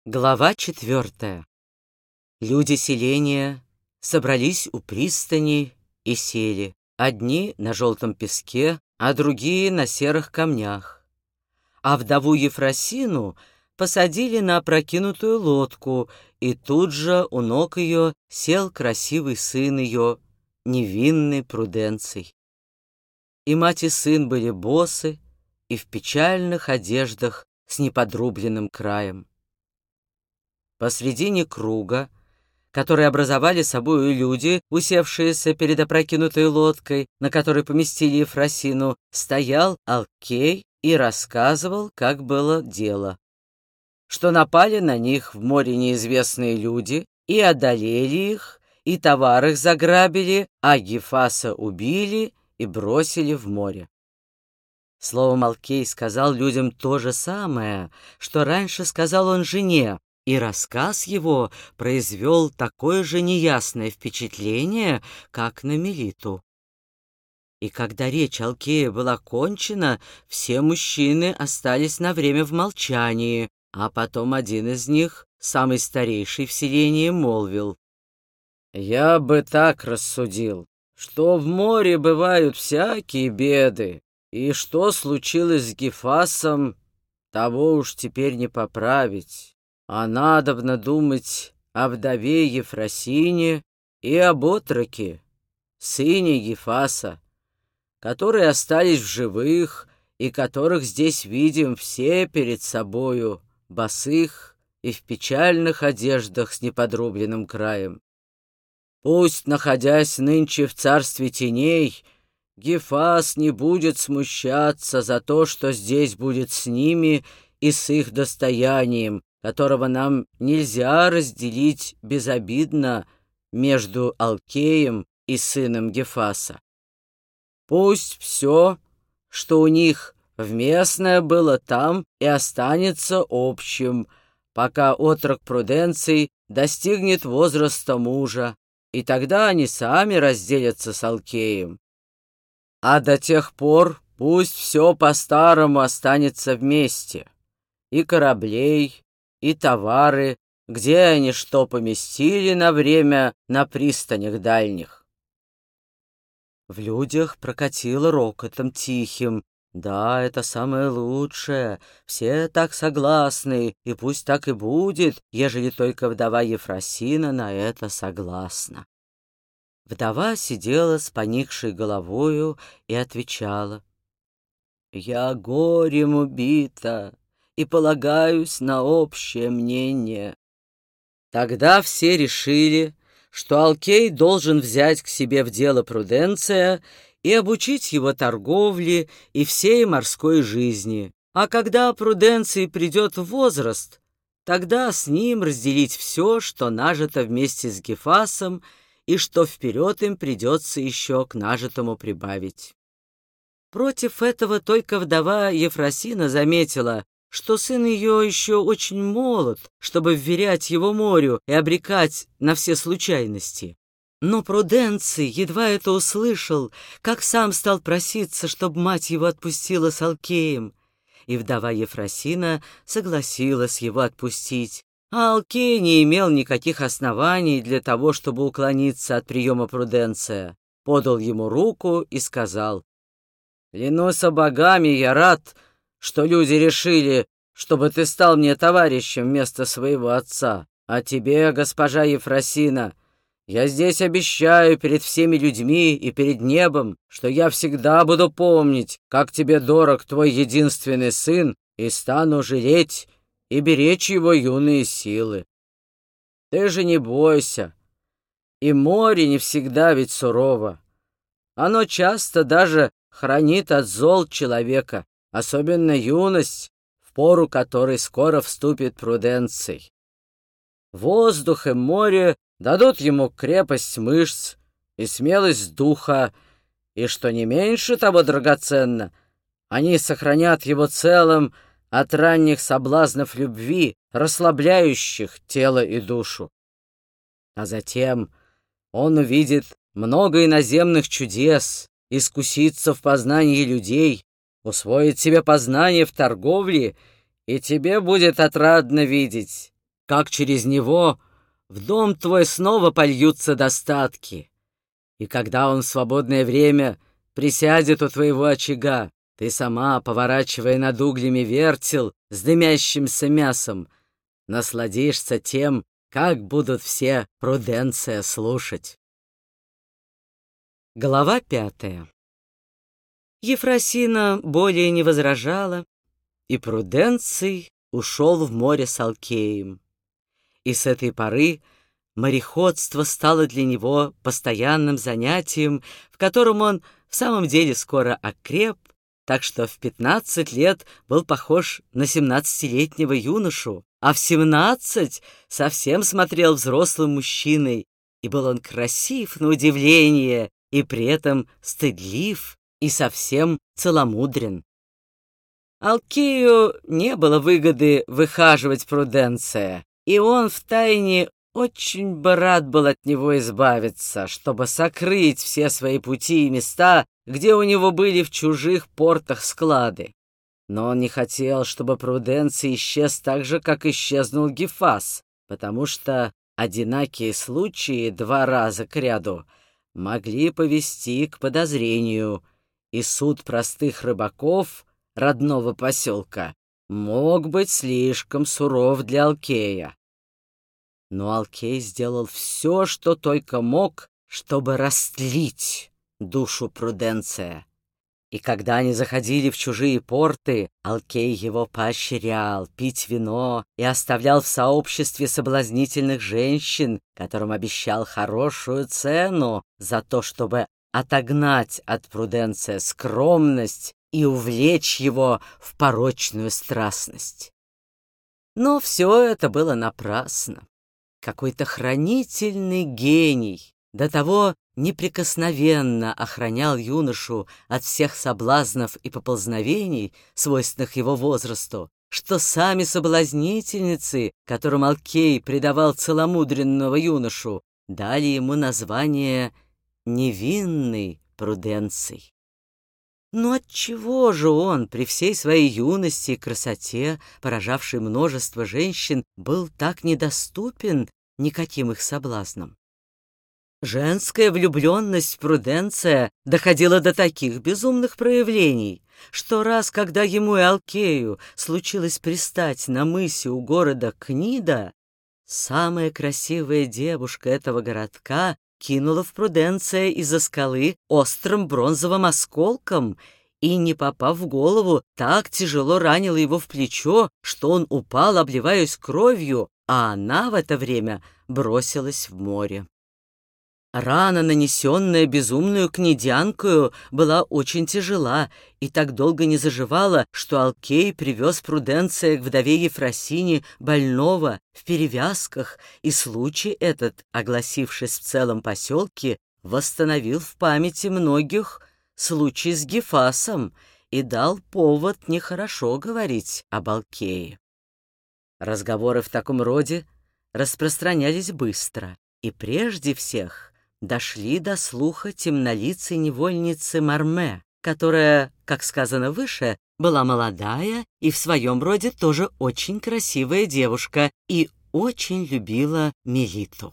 Глава 4. Люди селения собрались у пристани и сели. Одни на желтом песке, а другие на серых камнях. А вдову Ефросину посадили на опрокинутую лодку, и тут же у ног ее сел красивый сын ее, невинный Пруденций. И мать и сын были босы и в печальных одеждах с неподрубленным краем. Посредине круга, который образовали собою люди, усевшиеся перед опрокинутой лодкой, на которой поместили Ефросину, стоял Алкей и рассказывал, как было дело. Что напали на них в море неизвестные люди, и одолели их, и товар их заграбили, а Гефаса убили и бросили в море. Словом, Алкей сказал людям то же самое, что раньше сказал он жене, и рассказ его произвел такое же неясное впечатление, как на Мелиту. И когда речь Алкея была кончена, все мужчины остались на время в молчании, а потом один из них, самый старейший в селении, молвил: «Я бы так рассудил, что в море бывают всякие беды, и что случилось с Гефасом, того уж теперь не поправить. А надобно думать о вдове Ефросине и об отроке, сыне Гефаса, которые остались в живых и которых здесь видим все перед собою, босых и в печальных одеждах с неподрубленным краем. Пусть, находясь нынче в царстве теней, Гефас не будет смущаться за то, что здесь будет с ними и с их достоянием, которого нам нельзя разделить безобидно между Алкеем и сыном Гефаса. Пусть все, что у них вместное было там, и останется общим, пока отрок Пруденций достигнет возраста мужа, и тогда они сами разделятся с Алкеем. А до тех пор пусть все по-старому останется вместе, и кораблей, и товары, где они что поместили на время на пристанях дальних». В людях прокатило рокотом тихим: «Да, это самое лучшее, все так согласны, и пусть так и будет, ежели только вдова Ефросина на это согласна». Вдова сидела с поникшей головою и отвечала: «Я горем убита и полагаюсь на общее мнение». Тогда все решили, что Алкей должен взять к себе в дело Пруденция и обучить его торговле и всей морской жизни. А когда Пруденций придет в возраст, тогда с ним разделить все, что нажито вместе с Гефасом, и что вперед им придется еще к нажитому прибавить. Против этого только вдова Ефросина заметила, что сын ее еще очень молод, чтобы вверять его морю и обрекать на все случайности. Но Пруденций едва это услышал, как сам стал проситься, чтобы мать его отпустила с Алкеем. И вдова Ефросина согласилась его отпустить. А Алкей не имел никаких оснований для того, чтобы уклониться от приема Пруденция. Подал ему руку и сказал: «Клянусь богами, я рад, что люди решили, чтобы ты стал мне товарищем вместо своего отца. А тебе, госпожа Ефросина, я здесь обещаю перед всеми людьми и перед небом, что я всегда буду помнить, как тебе дорог твой единственный сын, и стану жалеть и беречь его юные силы. Ты же не бойся, и море не всегда ведь сурово. Оно часто даже хранит от зол человека, особенно юность, в пору которой скоро вступит Пруденций. Воздух и море дадут ему крепость мышц и смелость духа, и, что не меньше того драгоценно, они сохранят его целым от ранних соблазнов любви, расслабляющих тело и душу. А затем он увидит много иноземных чудес, искусится в познании людей, усвоит себе познание в торговле, и тебе будет отрадно видеть, как через него в дом твой снова польются достатки. И когда он в свободное время присядет у твоего очага, ты сама, поворачивая над углями вертел с дымящимся мясом, насладишься тем, как будут все Пруденция слушать. Глава 5. Ефросина более не возражала, и Пруденций ушел в море с Алкеем. И с этой поры мореходство стало для него постоянным занятием, в котором он в самом деле скоро окреп, так что в 15 лет был похож на 17-летнего юношу, а в 17 совсем смотрел взрослым мужчиной, и был он красив на удивление, и при этом стыдлив и совсем целомудрен. Алкею не было выгоды выхаживать Пруденция, и он втайне очень бы рад был от него избавиться, чтобы сокрыть все свои пути и места, где у него были в чужих портах склады. Но он не хотел, чтобы Пруденций исчез так же, как исчезнул Гефас, потому что одинакие случаи 2 раза кряду могли повести к подозрению, и суд простых рыбаков родного поселка мог быть слишком суров для Алкея. Но Алкей сделал все, что только мог, чтобы растлить душу Пруденция. И когда они заходили в чужие порты, Алкей его поощрял пить вино и оставлял в сообществе соблазнительных женщин, которым обещал хорошую цену за то, чтобы отогнать от Пруденция скромность и увлечь его в порочную страстность. Но все это было напрасно. Какой-то хранительный гений до того неприкосновенно охранял юношу от всех соблазнов и поползновений, свойственных его возрасту, что сами соблазнительницы, которым Алкей придавал целомудренного юношу, дали ему название «невинный Пруденций». Но отчего же он, при всей своей юности и красоте, поражавшей множество женщин, был так недоступен никаким их соблазнам? Женская влюбленность в Пруденция доходила до таких безумных проявлений, что раз, когда ему и Алкею случилось пристать на мысе у города Книда, самая красивая девушка этого городка кинула в Пруденция из-за скалы острым бронзовым осколком и, не попав в голову, так тяжело ранила его в плечо, что он упал, обливаясь кровью, а она в это время бросилась в море. Рана, нанесенная безумную книдянкою, была очень тяжела и так долго не заживала, что Алкей привез Пруденция к вдове Ефросине больного в перевязках, и случай этот, огласившись в целом поселке, восстановил в памяти многих случай с Гефасом и дал повод нехорошо говорить об Алкее. Разговоры в таком роде распространялись быстро, и прежде всех дошли до слуха темнолицей невольницы Марме, которая, как сказано выше, была молодая и в своем роде тоже очень красивая девушка и очень любила Мелиту.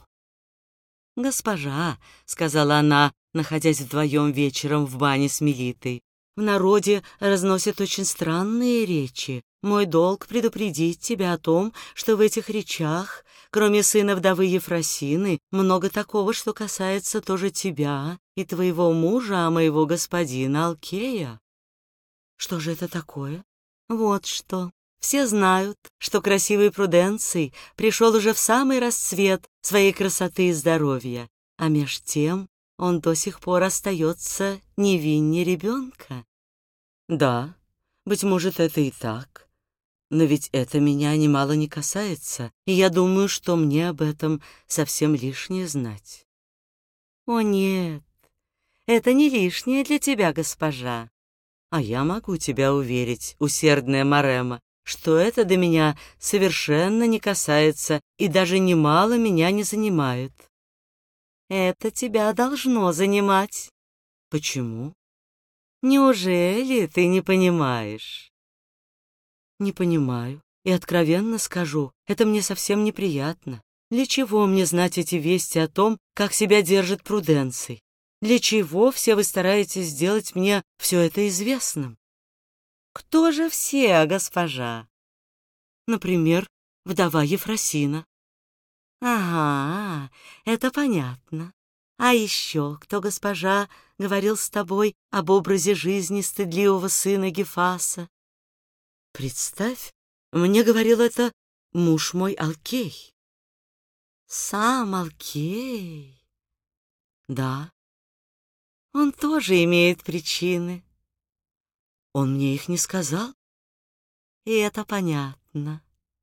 «Госпожа», — сказала она, находясь вдвоем вечером в бане с Мелитой, — «в народе разносят очень странные речи. Мой долг предупредить тебя о том, что в этих речах, кроме сына вдовы Ефросины, много такого, что касается тоже тебя и твоего мужа, а моего господина Алкея». «Что же это такое?» «Вот что. Все знают, что красивый Пруденций пришел уже в самый расцвет своей красоты и здоровья, а меж тем он до сих пор остается невиннее ребенка». «Да, быть может, это и так. Но ведь это меня немало не касается, и я думаю, что мне об этом совсем лишнее знать». «О нет, это не лишнее для тебя, госпожа. А я могу тебя уверить, усердная Марема, что это до меня совершенно не касается и даже немало меня не занимает». «Это тебя должно занимать». «Почему?» «Неужели ты не понимаешь?» «Не понимаю. И откровенно скажу, это мне совсем неприятно. Для чего мне знать эти вести о том, как себя держит Пруденций? Для чего все вы стараетесь сделать мне все это известным? Кто же все, госпожа? Например, вдова Ефросина. Ага, это понятно. А еще кто, госпожа, говорил с тобой об образе жизни стыдливого сына Гефаса? Представь, мне говорил это муж мой Алкей. Сам Алкей? Да. Он тоже имеет причины. Он мне их не сказал, и это понятно.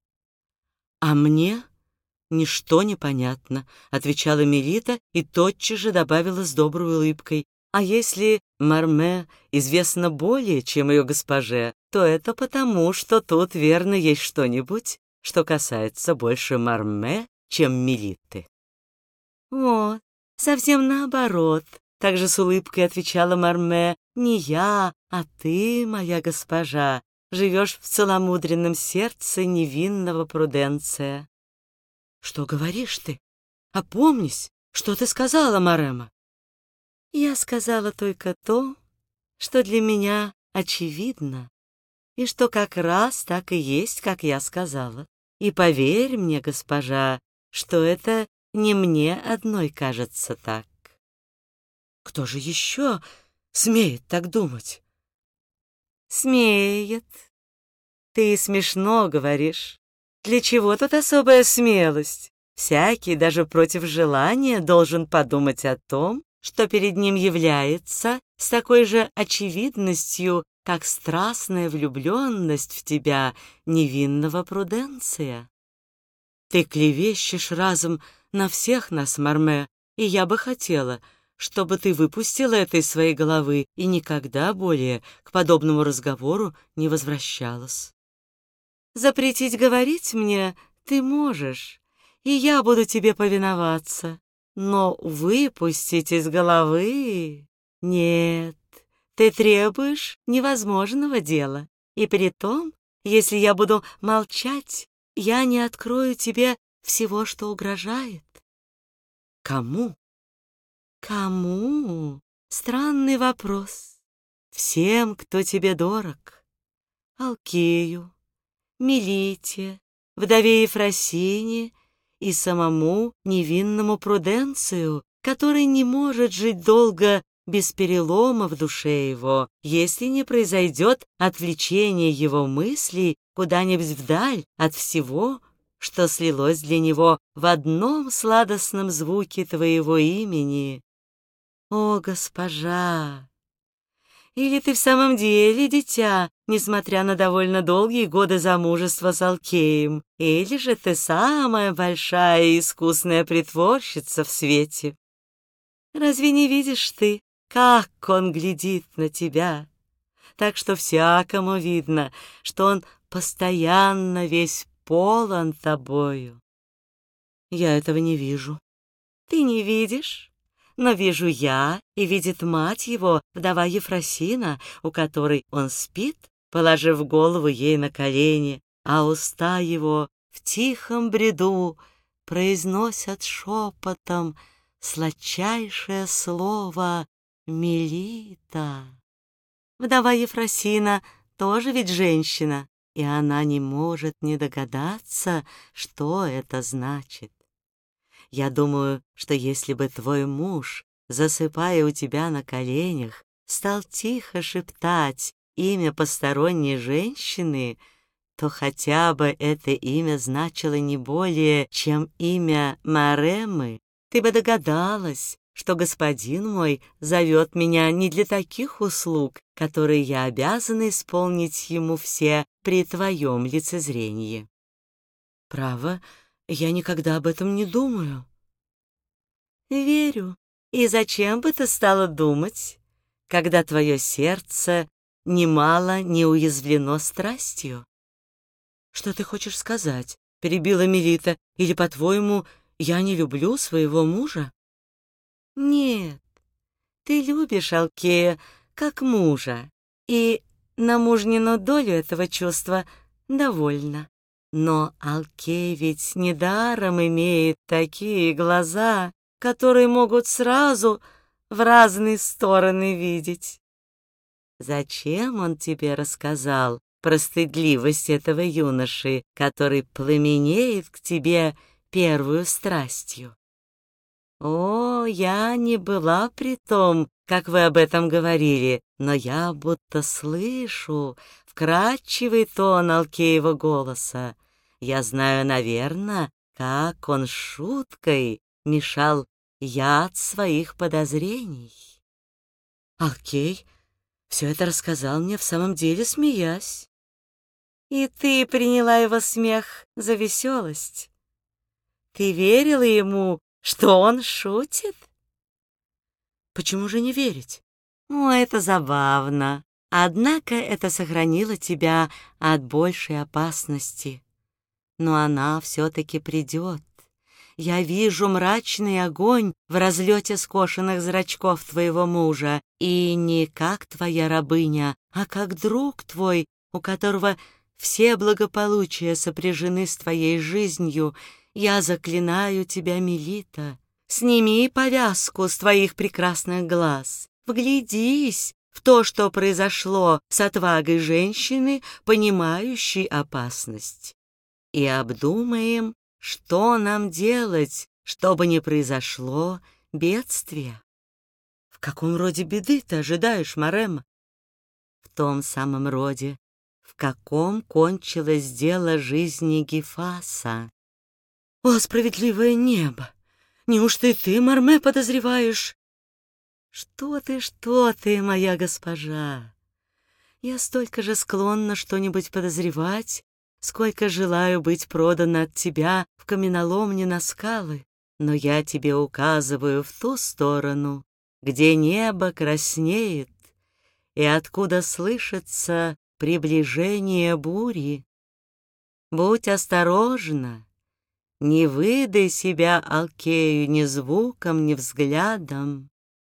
А мне ничто не понятно, отвечала Мелита и тотчас же добавила с доброй улыбкой. А если Марме известно более, чем ее госпоже, то это потому, что тут верно есть что-нибудь, что касается больше Марме, чем Мелиты. Вот, совсем наоборот, также с улыбкой отвечала Марме. Не я, а ты, моя госпожа, живешь в целомудренном сердце невинного Пруденция. Что говоришь ты? Опомнись, что ты сказала, Марема? Я сказала только то, что для меня очевидно, и что как раз так и есть, как я сказала. И поверь мне, госпожа, что это не мне одной кажется так. Кто же еще смеет так думать? Смеет. Ты смешно говоришь. Для чего тут особая смелость? Всякий, даже против желания, должен подумать о том, что перед ним является с такой же очевидностью, как страстная влюбленность в тебя невинного Пруденция. Ты клевещешь разом на всех нас, Марме, и я бы хотела, чтобы ты выпустила это из своей головы и никогда более к подобному разговору не возвращалась. Запретить говорить мне ты можешь, и я буду тебе повиноваться, но выпустить из головы... Нет, ты требуешь невозможного дела, и притом, если я буду молчать, я не открою тебе всего, что угрожает. Кому? Кому? Странный вопрос. Всем, кто тебе дорог. Алкею, Мелите, вдове Ефросине и самому невинному Пруденцию, который не может жить долго без перелома в душе его, если не произойдет отвлечение его мыслей куда-нибудь вдаль от всего, что слилось для него в одном сладостном звуке твоего имени. О, госпожа! Или ты в самом деле дитя, несмотря на довольно долгие годы замужества с Алкеем, или же ты самая большая и искусная притворщица в свете? Разве не видишь ты, как он глядит на тебя? Так что всякому видно, что он постоянно весь полон тобою. Я этого не вижу. Ты не видишь? Но вижу я, и видит мать его, вдова Ефросина, у которой он спит, положив голову ей на колени, а уста его в тихом бреду произносят шепотом сладчайшее слово «Мелита». Вдова Ефросина тоже ведь женщина, и она не может не догадаться, что это значит. Я думаю, что если бы твой муж, засыпая у тебя на коленях, стал тихо шептать имя посторонней женщины, то хотя бы это имя значило не более, чем имя Маремы, ты бы догадалась, что господин мой зовет меня не для таких услуг, которые я обязана исполнить ему все при твоем лицезрении. Право, я никогда об этом не думаю. Верю. И зачем бы ты стала думать, когда твое сердце немало не уязвлено страстью? Что ты хочешь сказать? Перебила Мелита. Или, по-твоему, я не люблю своего мужа? Нет, ты любишь Алкея как мужа, и на мужнину долю этого чувства довольно. Но Алкей ведь недаром имеет такие глаза, которые могут сразу в разные стороны видеть. Зачем он тебе рассказал про стыдливость этого юноши, который пламенеет к тебе первую страстью? О, я не была при том, как вы об этом говорили, но я будто слышу вкрадчивый тон Алкеева голоса. Я знаю, наверно, как он шуткой мешал яд своих подозрений. Алкей все это рассказал мне в самом деле, смеясь. И ты приняла его смех за веселость? Ты верила ему, что он шутит? Почему же не верить? О, это забавно. Однако это сохранило тебя от большей опасности. Но она все-таки придет. Я вижу мрачный огонь в разлете скошенных зрачков твоего мужа, и не как твоя рабыня, а как друг твой, у которого все благополучия сопряжены с твоей жизнью. Я заклинаю тебя, Мелита, сними повязку с твоих прекрасных глаз, вглядись в то, что произошло с отвагой женщины, понимающей опасность, и обдумаем, что нам делать, чтобы не произошло бедствие. В каком роде беды ты ожидаешь, Марема? В том самом роде, в каком кончилось дело жизни Гефаса. О, справедливое небо! Неужто и ты, Марме, подозреваешь? Что ты, моя госпожа? Я столько же склонна что-нибудь подозревать, сколько желаю быть продана от тебя в каменоломне на скалы, но я тебе указываю в ту сторону, где небо краснеет и откуда слышится приближение бури. Будь осторожна, не выдай себя Алкею ни звуком, ни взглядом.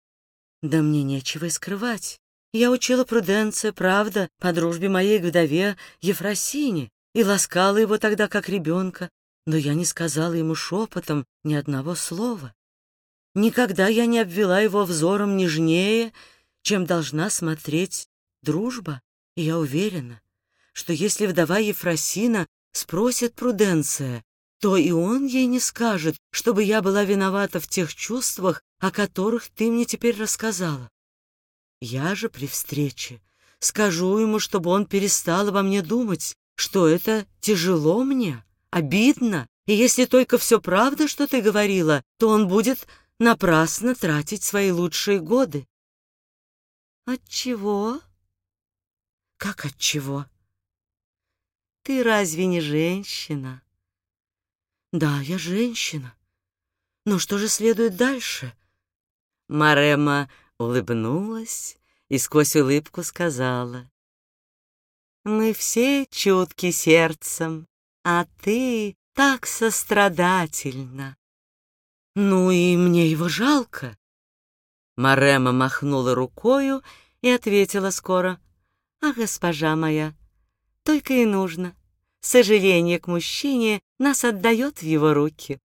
Да мне нечего и скрывать. Я учила Пруденция, правда, по дружбе моей к вдове Ефросине, и ласкала его тогда как ребенка, но я не сказала ему шепотом ни одного слова. Никогда я не обвела его взором нежнее, чем должна смотреть дружба, и я уверена, что если вдова Ефросина спросит Пруденция, то и он ей не скажет, чтобы я была виновата в тех чувствах, о которых ты мне теперь рассказала. Я же при встрече скажу ему, чтобы он перестал обо мне думать, что это тяжело мне, обидно, и если только все правда, что ты говорила, то он будет напрасно тратить свои лучшие годы. Отчего? Как отчего? Ты разве не женщина? Да, я женщина. Но что же следует дальше? Марема улыбнулась и сквозь улыбку сказала: мы все чутки сердцем, а ты так сострадательна. Ну и мне его жалко. Марема махнула рукою и ответила скоро: а госпожа моя, только и нужно. Сожаление к мужчине нас отдает в его руки.